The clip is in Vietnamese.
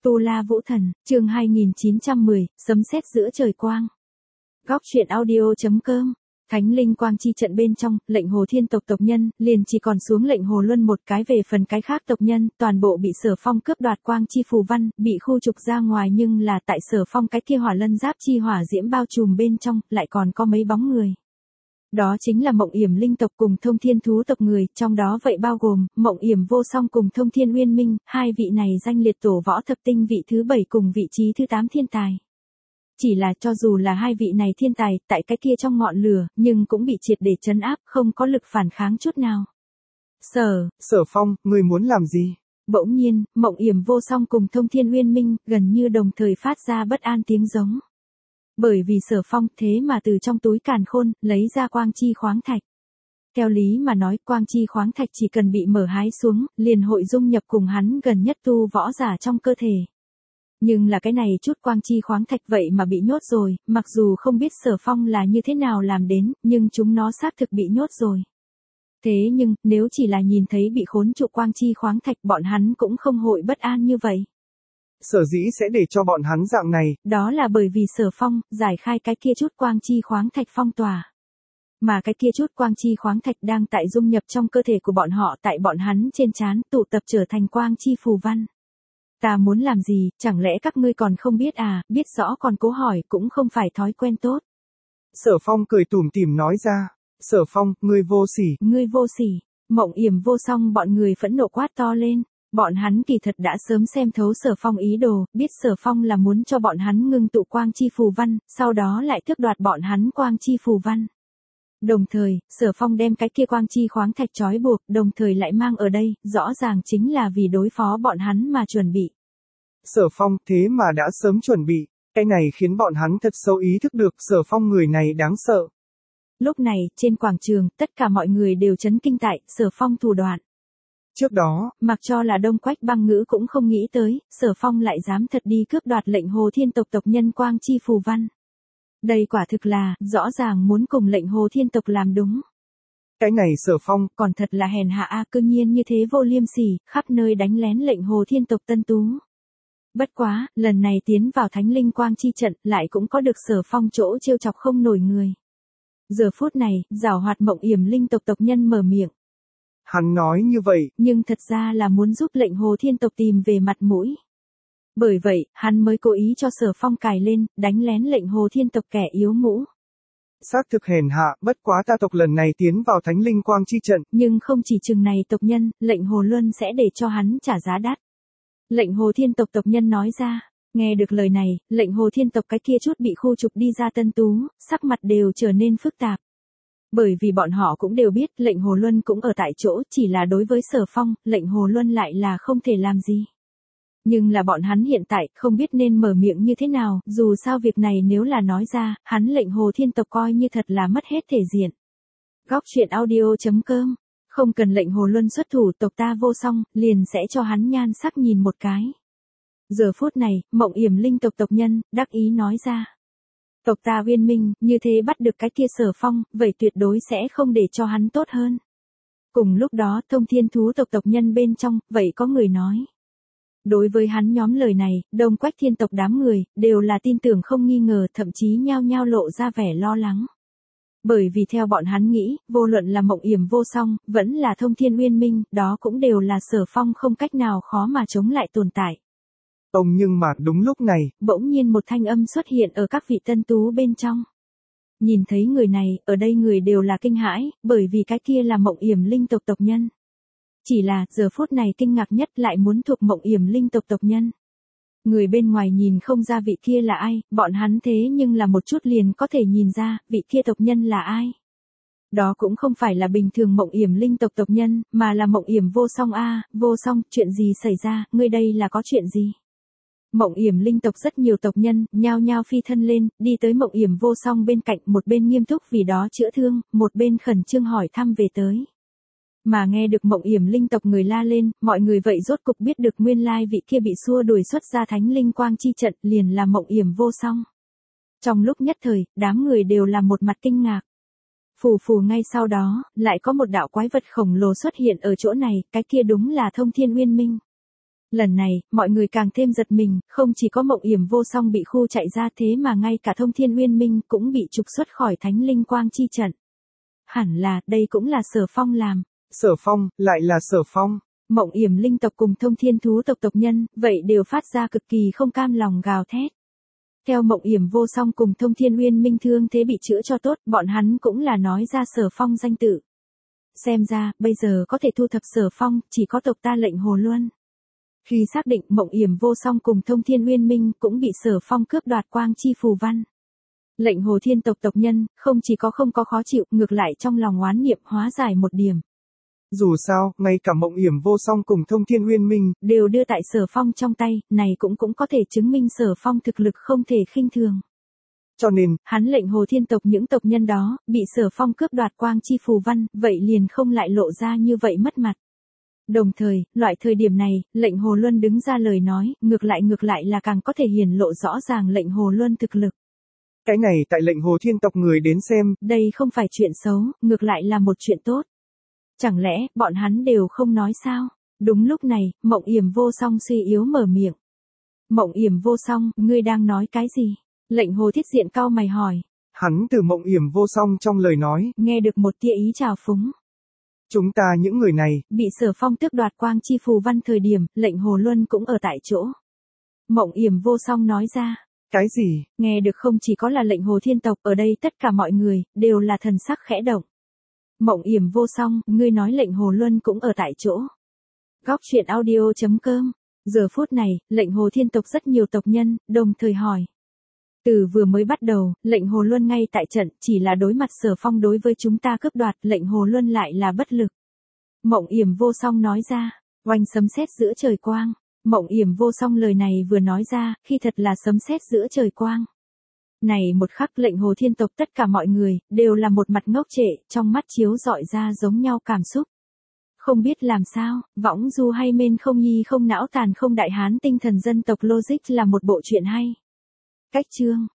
Tu La Vũ Thần, chương 2910, sấm sét giữa trời quang. Góc truyện audio.com. Thánh linh quang chi trận bên trong, lệnh Hồ Thiên tộc tộc nhân, liền chỉ còn xuống lệnh Hồ Luân một cái, về phần cái khác tộc nhân, toàn bộ bị Sở Phong cướp đoạt quang chi phù văn, bị khu trục ra ngoài, nhưng là tại Sở Phong cái kia hỏa lân giáp chi hỏa diễm bao trùm bên trong, lại còn có mấy bóng người. Đó chính là Mộng Yểm linh tộc cùng Thông Thiên thú tộc người, trong đó vậy bao gồm Mộng Yểm Vô Song cùng Thông Thiên Uyên Minh, hai vị này danh liệt tổ võ thập tinh vị thứ 7 cùng vị trí thứ 8 thiên tài. Chỉ là cho dù là hai vị này thiên tài, tại cái kia trong ngọn lửa, nhưng cũng bị triệt để trấn áp, không có lực phản kháng chút nào. Sở Phong, ngươi muốn làm gì? Bỗng nhiên, Mộng Yểm Vô Song cùng Thông Thiên Uyên Minh, gần như đồng thời phát ra bất an tiếng giống. Bởi vì Sở Phong thế mà từ trong túi càn khôn, lấy ra quang chi khoáng thạch. Theo lý mà nói, quang chi khoáng thạch chỉ cần bị mở hái xuống, liền hội dung nhập cùng hắn gần nhất tu võ giả trong cơ thể. Nhưng là cái này chút quang chi khoáng thạch vậy mà bị nhốt rồi, mặc dù không biết Sở Phong là như thế nào làm đến, nhưng chúng nó xác thực bị nhốt rồi. Thế nhưng, nếu chỉ là nhìn thấy bị khốn trụ quang chi khoáng thạch, bọn hắn cũng không hội bất an như vậy. Sở dĩ sẽ để cho bọn hắn dạng này. Đó là bởi vì Sở Phong giải khai cái kia chút quang chi khoáng thạch phong tỏa. Mà cái kia chút quang chi khoáng thạch đang tại dung nhập trong cơ thể của bọn họ, tại bọn hắn trên trán tụ tập trở thành quang chi phù văn. Ta muốn làm gì, chẳng lẽ các ngươi còn không biết à, biết rõ còn cố hỏi cũng không phải thói quen tốt. Sở Phong cười tủm tỉm nói ra. Sở Phong, ngươi vô sỉ. Ngươi vô sỉ. Mộng Yểm Vô Song bọn người phẫn nộ quát to lên. Bọn hắn kỳ thật đã sớm xem thấu Sở Phong ý đồ, biết Sở Phong là muốn cho bọn hắn ngưng tụ quang chi phù văn, sau đó lại tước đoạt bọn hắn quang chi phù văn. Đồng thời, Sở Phong đem cái kia quang chi khoáng thạch trói buộc, đồng thời lại mang ở đây, rõ ràng chính là vì đối phó bọn hắn mà chuẩn bị. Sở Phong, thế mà đã sớm chuẩn bị, cái này khiến bọn hắn thật sâu ý thức được Sở Phong người này đáng sợ. Lúc này, trên quảng trường, tất cả mọi người đều chấn kinh tại Sở Phong thủ đoạn. Trước đó, mặc cho là Đông Quách Băng Ngữ cũng không nghĩ tới, Sở Phong lại dám thật đi cướp đoạt lệnh Hồ Thiên tộc tộc nhân quang chi phù văn. Đây quả thực là, rõ ràng muốn cùng lệnh Hồ Thiên tộc làm đúng. Cái này Sở Phong, còn thật là hèn hạ a, cương nhiên như thế vô liêm sỉ, khắp nơi đánh lén lệnh Hồ Thiên tộc tân tú. Bất quá, lần này tiến vào Thánh linh quang chi trận, lại cũng có được Sở Phong chỗ trêu chọc không nổi người. Giờ phút này, giảo hoạt Mộng Yểm linh tộc tộc nhân mở miệng. Hắn nói như vậy, nhưng thật ra là muốn giúp lệnh Hồ Thiên tộc tìm về mặt mũi. Bởi vậy, hắn mới cố ý cho Sở Phong cài lên, đánh lén lệnh Hồ Thiên tộc kẻ yếu mũ. Xác thực hèn hạ, bất quá ta tộc lần này tiến vào Thánh linh quang chi trận. Nhưng không chỉ chừng này tộc nhân, lệnh Hồ Luân sẽ để cho hắn trả giá đắt. Lệnh Hồ Thiên tộc tộc nhân nói ra. Nghe được lời này, lệnh Hồ Thiên tộc cái kia chút bị khu trục đi ra tân tú, sắc mặt đều trở nên phức tạp. Bởi vì bọn họ cũng đều biết lệnh Hồ Luân cũng ở tại chỗ, chỉ là đối với Sở Phong, lệnh Hồ Luân lại là không thể làm gì. Nhưng là bọn hắn hiện tại không biết nên mở miệng như thế nào, dù sao việc này nếu là nói ra, hắn lệnh Hồ Thiên tộc coi như thật là mất hết thể diện. Góc truyện audio.com. Không cần lệnh Hồ Luân xuất thủ, tộc ta Vô Song, liền sẽ cho hắn nhan sắc nhìn một cái. Giờ phút này, Mộng Yểm linh tộc tộc nhân, đắc ý nói ra. Tộc ta Uyên Minh, như thế bắt được cái kia Sở Phong, vậy tuyệt đối sẽ không để cho hắn tốt hơn. Cùng lúc đó, Thông Thiên thú tộc tộc nhân bên trong, vậy có người nói. Đối với hắn nhóm lời này, Đông Quách Thiên tộc đám người, đều là tin tưởng không nghi ngờ, thậm chí nhao nhao lộ ra vẻ lo lắng. Bởi vì theo bọn hắn nghĩ, vô luận là Mộng Yểm Vô Song, vẫn là Thông Thiên Uyên Minh, đó cũng đều là Sở Phong không cách nào khó mà chống lại tồn tại. Nhưng mà đúng lúc này, bỗng nhiên một thanh âm xuất hiện ở các vị tân tú bên trong. Nhìn thấy người này, ở đây người đều là kinh hãi, bởi vì cái kia là Mộng Yểm linh tộc tộc nhân. Chỉ là, giờ phút này kinh ngạc nhất lại muốn thuộc Mộng Yểm linh tộc tộc nhân. Người bên ngoài nhìn không ra vị kia là ai, bọn hắn thế nhưng là một chút liền có thể nhìn ra, vị kia tộc nhân là ai. Đó cũng không phải là bình thường Mộng Yểm linh tộc tộc nhân, mà là Mộng Yểm Vô Song a. Vô Song, chuyện gì xảy ra, ngươi đây là có chuyện gì? Mộng Yểm linh tộc rất nhiều tộc nhân, nhao nhao phi thân lên, đi tới Mộng Yểm Vô Song bên cạnh, một bên nghiêm túc vì đó chữa thương, một bên khẩn trương hỏi thăm về tới. Mà nghe được Mộng Yểm linh tộc người la lên, mọi người vậy rốt cục biết được nguyên lai vị kia bị xua đuổi xuất ra Thánh linh quang chi trận, liền là Mộng Yểm Vô Song. Trong lúc nhất thời, đám người đều là một mặt kinh ngạc. Phù phù ngay sau đó, lại có một đạo quái vật khổng lồ xuất hiện ở chỗ này, cái kia đúng là Thông Thiên Uyên Minh. Lần này, mọi người càng thêm giật mình, không chỉ có Mộng Yểm Vô Song bị khu chạy ra thế mà ngay cả Thông Thiên Uyên Minh cũng bị trục xuất khỏi Thánh Linh Quang chi trận. Hẳn là, đây cũng là Sở Phong làm. Sở Phong, lại là Sở Phong. Mộng Yểm linh tộc cùng Thông Thiên thú tộc tộc nhân, vậy đều phát ra cực kỳ không cam lòng gào thét. Theo Mộng Yểm Vô Song cùng Thông Thiên Uyên Minh thương thế bị chữa cho tốt, bọn hắn cũng là nói ra Sở Phong danh tự. Xem ra, bây giờ có thể thu thập Sở Phong, chỉ có tộc ta Lệnh Hồ Luân. Khi xác định Mộng Yểm Vô Song cùng Thông Thiên Uyên Minh cũng bị Sở Phong cướp đoạt quang chi phù văn. Lệnh Hồ Thiên tộc tộc nhân, không chỉ có không có khó chịu, ngược lại trong lòng oán niệm hóa giải một điểm. Dù sao, ngay cả Mộng Yểm Vô Song cùng Thông Thiên Uyên Minh đều đưa tại Sở Phong trong tay, này cũng có thể chứng minh Sở Phong thực lực không thể khinh thường. Cho nên, hắn Lệnh Hồ Thiên tộc những tộc nhân đó, bị Sở Phong cướp đoạt quang chi phù văn, vậy liền không lại lộ ra như vậy mất mặt. Đồng thời, loại thời điểm này, Lệnh Hồ Luân đứng ra lời nói, ngược lại là càng có thể hiển lộ rõ ràng Lệnh Hồ Luân thực lực. Cái này tại Lệnh Hồ Thiên tộc người đến xem, đây không phải chuyện xấu, ngược lại là một chuyện tốt. Chẳng lẽ, bọn hắn đều không nói sao? Đúng lúc này, Mộng Yểm Vô Song suy yếu mở miệng. Mộng Yểm Vô Song, ngươi đang nói cái gì? Lệnh Hồ Thiết Diện cau mày hỏi. Hắn từ Mộng Yểm Vô Song trong lời nói, nghe được một tia ý trào phúng. Chúng ta những người này, bị Sở Phong tước đoạt quang chi phù văn thời điểm, Lệnh Hồ Luân cũng ở tại chỗ. Mộng Yểm Vô Song nói ra. Cái gì? Nghe được không chỉ có là Lệnh Hồ Thiên tộc, ở đây tất cả mọi người, đều là thần sắc khẽ động. Mộng Yểm Vô Song, ngươi nói Lệnh Hồ Luân cũng ở tại chỗ. Góc truyện audio.com. Giờ phút này, Lệnh Hồ Thiên tộc rất nhiều tộc nhân, đồng thời hỏi. Từ vừa mới bắt đầu, Lệnh Hồ Luân ngay tại trận, chỉ là đối mặt Sở Phong đối với chúng ta cướp đoạt, Lệnh Hồ Luân lại là bất lực. Mộng Yểm Vô Song nói ra, oanh sấm sét giữa trời quang. Mộng Yểm Vô Song lời này vừa nói ra, khi thật là sấm sét giữa trời quang. Này một khắc Lệnh Hồ Thiên tộc tất cả mọi người, đều là một mặt ngốc trệ, trong mắt chiếu rọi ra giống nhau cảm xúc. Không biết làm sao, võng du hay mên không nhi không não tàn không đại hán tinh thần dân tộc logic là một bộ truyện hay. Cách chương